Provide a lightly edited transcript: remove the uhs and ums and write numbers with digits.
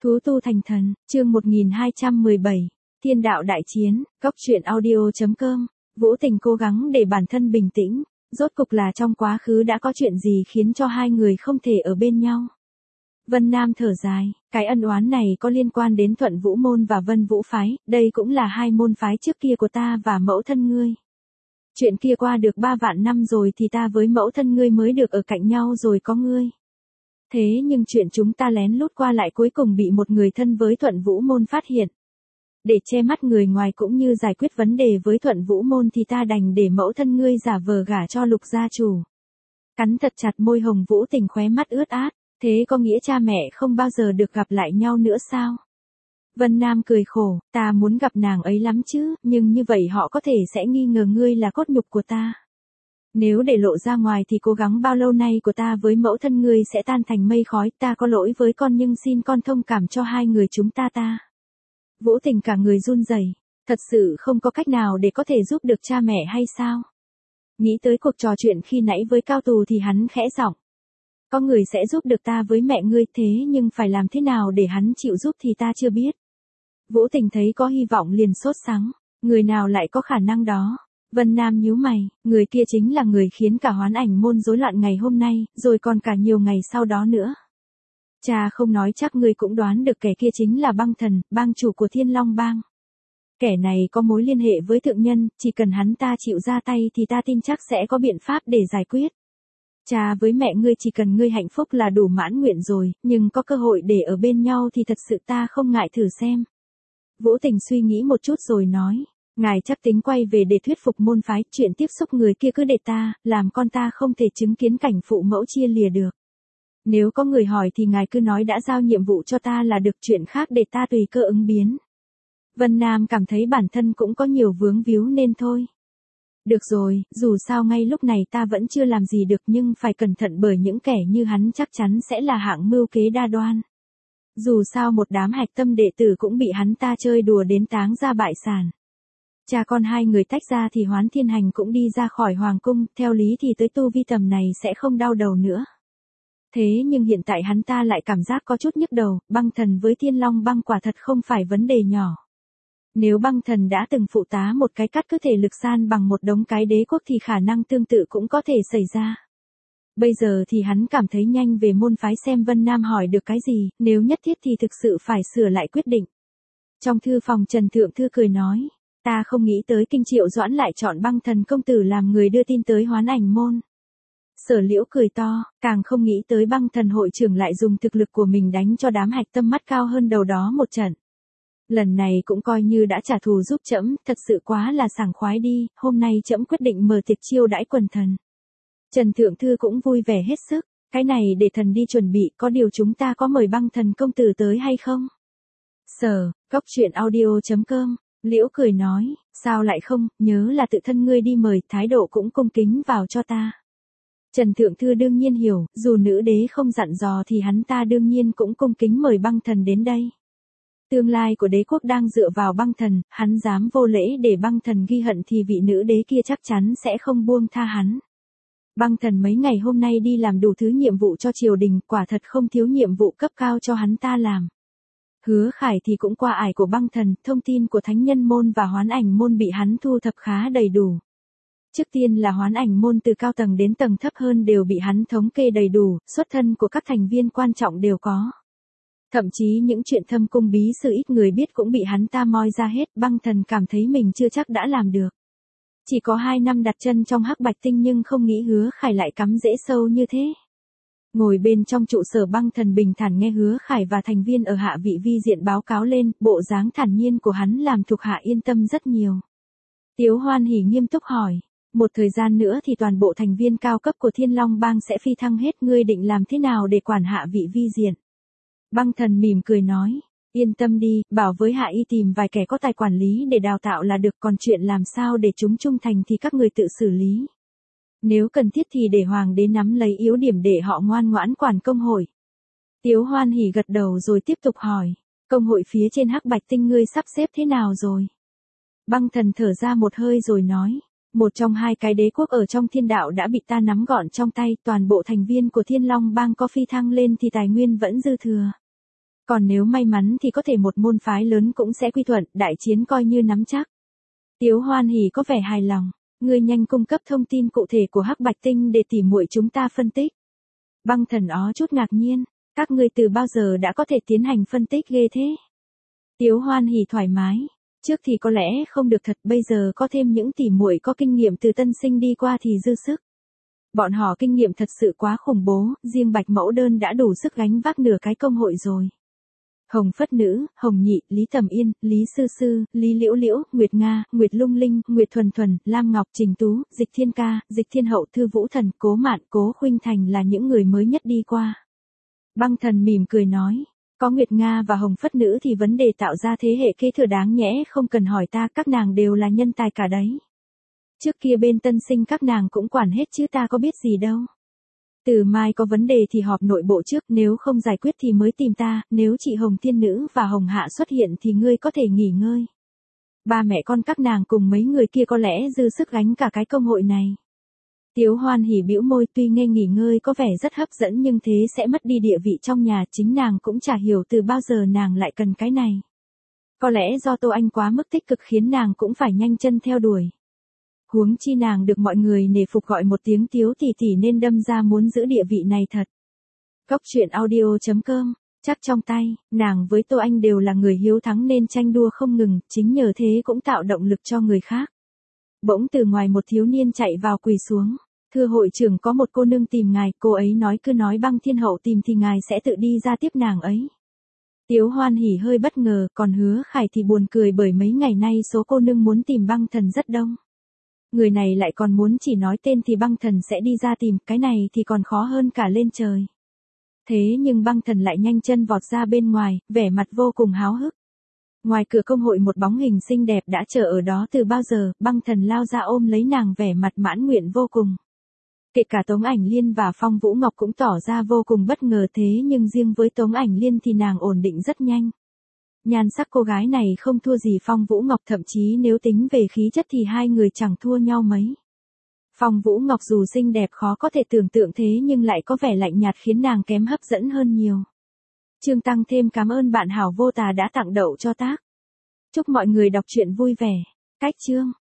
Thú tu thành thần, chương 1217, Thiên đạo đại chiến, góc truyện audio.com, Vũ Tình cố gắng để bản thân bình tĩnh, rốt cục là trong quá khứ đã có chuyện gì khiến cho hai người không thể ở bên nhau. Vân Nam thở dài, cái ân oán này có liên quan đến Thuận Vũ Môn và Vân Vũ Phái, đây cũng là hai môn phái trước kia của ta và mẫu thân ngươi. Chuyện kia qua được 3 vạn năm rồi thì ta với mẫu thân ngươi mới được ở cạnh nhau rồi có ngươi. Thế nhưng chuyện chúng ta lén lút qua lại cuối cùng bị một người thân với Thuận Vũ Môn phát hiện. Để che mắt người ngoài cũng như giải quyết vấn đề với Thuận Vũ Môn thì ta đành để mẫu thân ngươi giả vờ gả cho Lục gia chủ. Cắn thật chặt môi hồng Vũ Tình khóe mắt ướt át, thế có nghĩa cha mẹ không bao giờ được gặp lại nhau nữa sao? Vân Nam cười khổ, ta muốn gặp nàng ấy lắm chứ, nhưng như vậy họ có thể sẽ nghi ngờ ngươi là cốt nhục của ta. Nếu để lộ ra ngoài thì cố gắng bao lâu nay của ta với mẫu thân ngươi sẽ tan thành mây khói, ta có lỗi với con nhưng xin con thông cảm cho hai người chúng ta. Vũ Tình cả người run rẩy, thật sự không có cách nào để có thể giúp được cha mẹ hay sao? Nghĩ tới cuộc trò chuyện khi nãy với Cao Tù thì hắn khẽ giọng. Có người sẽ giúp được ta với mẹ ngươi thế nhưng phải làm thế nào để hắn chịu giúp thì ta chưa biết. Vũ Tình thấy có hy vọng liền sốt sắng, người nào lại có khả năng đó? Vân Nam nhíu mày, người kia chính là người khiến cả Hoán Ảnh môn rối loạn ngày hôm nay, rồi còn cả nhiều ngày sau đó nữa. Cha không nói chắc ngươi cũng đoán được kẻ kia chính là Băng Thần, bang chủ của Thiên Long Bang. Kẻ này có mối liên hệ với thượng nhân, chỉ cần hắn ta chịu ra tay thì ta tin chắc sẽ có biện pháp để giải quyết. Cha với mẹ ngươi chỉ cần ngươi hạnh phúc là đủ mãn nguyện rồi, nhưng có cơ hội để ở bên nhau thì thật sự ta không ngại thử xem. Vũ Tình suy nghĩ một chút rồi nói. Ngài chắc tính quay về để thuyết phục môn phái, chuyện tiếp xúc người kia cứ để ta, làm con ta không thể chứng kiến cảnh phụ mẫu chia lìa được. Nếu có người hỏi thì ngài cứ nói đã giao nhiệm vụ cho ta là được, chuyện khác để ta tùy cơ ứng biến. Vân Nam cảm thấy bản thân cũng có nhiều vướng víu nên thôi. Được rồi, dù sao ngay lúc này ta vẫn chưa làm gì được nhưng phải cẩn thận bởi những kẻ như hắn chắc chắn sẽ là hạng mưu kế đa đoan. Dù sao một đám hạch tâm đệ tử cũng bị hắn ta chơi đùa đến táng ra bại sản. Cha con hai người tách ra thì Hoán Thiên Hành cũng đi ra khỏi hoàng cung, theo lý thì tới tu vi tầm này sẽ không đau đầu nữa. Thế nhưng hiện tại hắn ta lại cảm giác có chút nhức đầu, Băng Thần với Thiên Long Bang quả thật không phải vấn đề nhỏ. Nếu Băng Thần đã từng phụ tá một cái cắt cứ thể lực san bằng một đống cái đế quốc thì khả năng tương tự cũng có thể xảy ra. Bây giờ thì hắn cảm thấy nhanh về môn phái xem Vân Nam hỏi được cái gì, nếu nhất thiết thì thực sự phải sửa lại quyết định. Trong thư phòng Trần Thượng Thư cười nói. Ta không nghĩ tới Kinh Triệu Doãn lại chọn Băng Thần công tử làm người đưa tin tới Hoán Ảnh môn. Sở Liễu cười to, càng không nghĩ tới Băng Thần hội trưởng lại dùng thực lực của mình đánh cho đám hạch tâm mắt cao hơn đầu đó một trận. Lần này cũng coi như đã trả thù giúp trẫm, thật sự quá là sảng khoái đi, hôm nay trẫm quyết định mở tiệc chiêu đãi quần thần. Trần Thượng Thư cũng vui vẻ hết sức, cái này để thần đi chuẩn bị, có điều chúng ta có mời Băng Thần công tử tới hay không? Góc truyện audio.com. Liễu cười nói, sao lại không, nhớ là tự thân ngươi đi mời, thái độ cũng cung kính vào cho ta. Trần Thượng Thư đương nhiên hiểu, dù nữ đế không dặn dò thì hắn ta đương nhiên cũng cung kính mời Băng Thần đến đây. Tương lai của đế quốc đang dựa vào Băng Thần, hắn dám vô lễ để Băng Thần ghi hận thì vị nữ đế kia chắc chắn sẽ không buông tha hắn. Băng Thần mấy ngày hôm nay đi làm đủ thứ nhiệm vụ cho triều đình, quả thật không thiếu nhiệm vụ cấp cao cho hắn ta làm. Hứa Khải thì cũng qua ải của Băng Thần, thông tin của Thánh Nhân môn và Hoán Ảnh môn bị hắn thu thập khá đầy đủ. Trước tiên là Hoán Ảnh môn từ cao tầng đến tầng thấp hơn đều bị hắn thống kê đầy đủ, xuất thân của các thành viên quan trọng đều có. Thậm chí những chuyện thâm cung bí sự ít người biết cũng bị hắn ta moi ra hết, Băng Thần cảm thấy mình chưa chắc đã làm được. Chỉ có 2 năm đặt chân trong Hắc Bạch Tinh nhưng không nghĩ Hứa Khải lại cắm rễ sâu như thế. Ngồi bên trong trụ sở Băng Thần bình thản nghe Hứa Khải và thành viên ở hạ vị vi diện báo cáo lên, bộ dáng thản nhiên của hắn làm thuộc hạ yên tâm rất nhiều. Tiếu Hoan Hỉ nghiêm túc hỏi, một thời gian nữa thì toàn bộ thành viên cao cấp của Thiên Long Bang sẽ phi thăng hết, ngươi định làm thế nào để quản hạ vị vi diện? Băng Thần mỉm cười nói, yên tâm đi, bảo với hạ y tìm vài kẻ có tài quản lý để đào tạo là được, còn chuyện làm sao để chúng trung thành thì các người tự xử lý. Nếu cần thiết thì để hoàng đế nắm lấy yếu điểm để họ ngoan ngoãn quản công hội. Tiếu Hoan Hỉ gật đầu rồi tiếp tục hỏi, công hội phía trên Hắc Bạch Tinh ngươi sắp xếp thế nào rồi? Băng Thần thở ra một hơi rồi nói, một trong 2 cái đế quốc ở trong thiên đạo đã bị ta nắm gọn trong tay, toàn bộ thành viên của Thiên Long Bang có phi thăng lên thì tài nguyên vẫn dư thừa. Còn nếu may mắn thì có thể một môn phái lớn cũng sẽ quy thuận, đại chiến coi như nắm chắc. Tiếu Hoan Hỉ có vẻ hài lòng, ngươi nhanh cung cấp thông tin cụ thể của Hắc Bạch Tinh để tỉ muội chúng ta phân tích. Băng Thần ó chút ngạc nhiên, các ngươi từ bao giờ đã có thể tiến hành phân tích ghê thế? Tiếu Hoan Hỉ thoải mái, trước thì có lẽ không được thật, bây giờ có thêm những tỉ muội có kinh nghiệm từ tân sinh đi qua thì dư sức. Bọn họ kinh nghiệm thật sự quá khủng bố, riêng Bạch Mẫu Đơn đã đủ sức gánh vác nửa cái công hội rồi. Hồng Phất Nữ, Hồng Nhị, Lý Tầm Yên, Lý Sư Sư, Lý Liễu Liễu, Nguyệt Nga, Nguyệt Lung Linh, Nguyệt Thuần Thuần, Lam Ngọc, Trình Tú, Dịch Thiên Ca, Dịch Thiên Hậu, Thư Vũ Thần, Cố Mạn, Cố Khuynh Thành là những người mới nhất đi qua. Băng Thần mỉm cười nói, có Nguyệt Nga và Hồng Phất Nữ thì vấn đề tạo ra thế hệ kế thừa đáng nhẽ không cần hỏi ta, các nàng đều là nhân tài cả đấy. Trước kia bên tân sinh các nàng cũng quản hết chứ ta có biết gì đâu. Từ mai có vấn đề thì họp nội bộ trước, nếu không giải quyết thì mới tìm ta, nếu chị Hồng Thiên Nữ và Hồng Hạ xuất hiện thì ngươi có thể nghỉ ngơi. Ba mẹ con các nàng cùng mấy người kia có lẽ dư sức gánh cả cái công hội này. Tiếu Hoan Hỉ bĩu môi, tuy nghe nghỉ ngơi có vẻ rất hấp dẫn nhưng thế sẽ mất đi địa vị trong nhà, chính nàng cũng chả hiểu từ bao giờ nàng lại cần cái này. Có lẽ do Tô Anh quá mức tích cực khiến nàng cũng phải nhanh chân theo đuổi. Huống chi nàng được mọi người nể phục gọi một tiếng Tiếu tỷ tỷ nên đâm ra muốn giữ địa vị này thật. Cốc truyện audio.com, chắc trong tay, nàng với Tô Anh đều là người hiếu thắng nên tranh đua không ngừng, chính nhờ thế cũng tạo động lực cho người khác. Bỗng từ ngoài một thiếu niên chạy vào quỳ xuống, thưa hội trưởng có một cô nương tìm ngài, cô ấy nói cứ nói Băng Thiên Hậu tìm thì ngài sẽ tự đi ra tiếp nàng ấy. Tiếu Hoan Hỉ hơi bất ngờ, còn Hứa Khải thì buồn cười bởi mấy ngày nay số cô nương muốn tìm Băng Thần rất đông. Người này lại còn muốn chỉ nói tên thì Băng Thần sẽ đi ra tìm, cái này thì còn khó hơn cả lên trời. Thế nhưng Băng Thần lại nhanh chân vọt ra bên ngoài, vẻ mặt vô cùng háo hức. Ngoài cửa công hội một bóng hình xinh đẹp đã chờ ở đó từ bao giờ, Băng Thần lao ra ôm lấy nàng vẻ mặt mãn nguyện vô cùng. Kể cả Tống Ảnh Liên và Phong Vũ Ngọc cũng tỏ ra vô cùng bất ngờ, thế nhưng riêng với Tống Ảnh Liên thì nàng ổn định rất nhanh. Nhan sắc cô gái này không thua gì Phong Vũ Ngọc, thậm chí nếu tính về khí chất thì hai người chẳng thua nhau mấy. Phong Vũ Ngọc dù xinh đẹp khó có thể tưởng tượng thế nhưng lại có vẻ lạnh nhạt khiến nàng kém hấp dẫn hơn nhiều. Chương tăng thêm cảm ơn bạn Hảo Vô Tà đã tặng đậu cho tác. Chúc mọi người đọc truyện vui vẻ. Cách chương.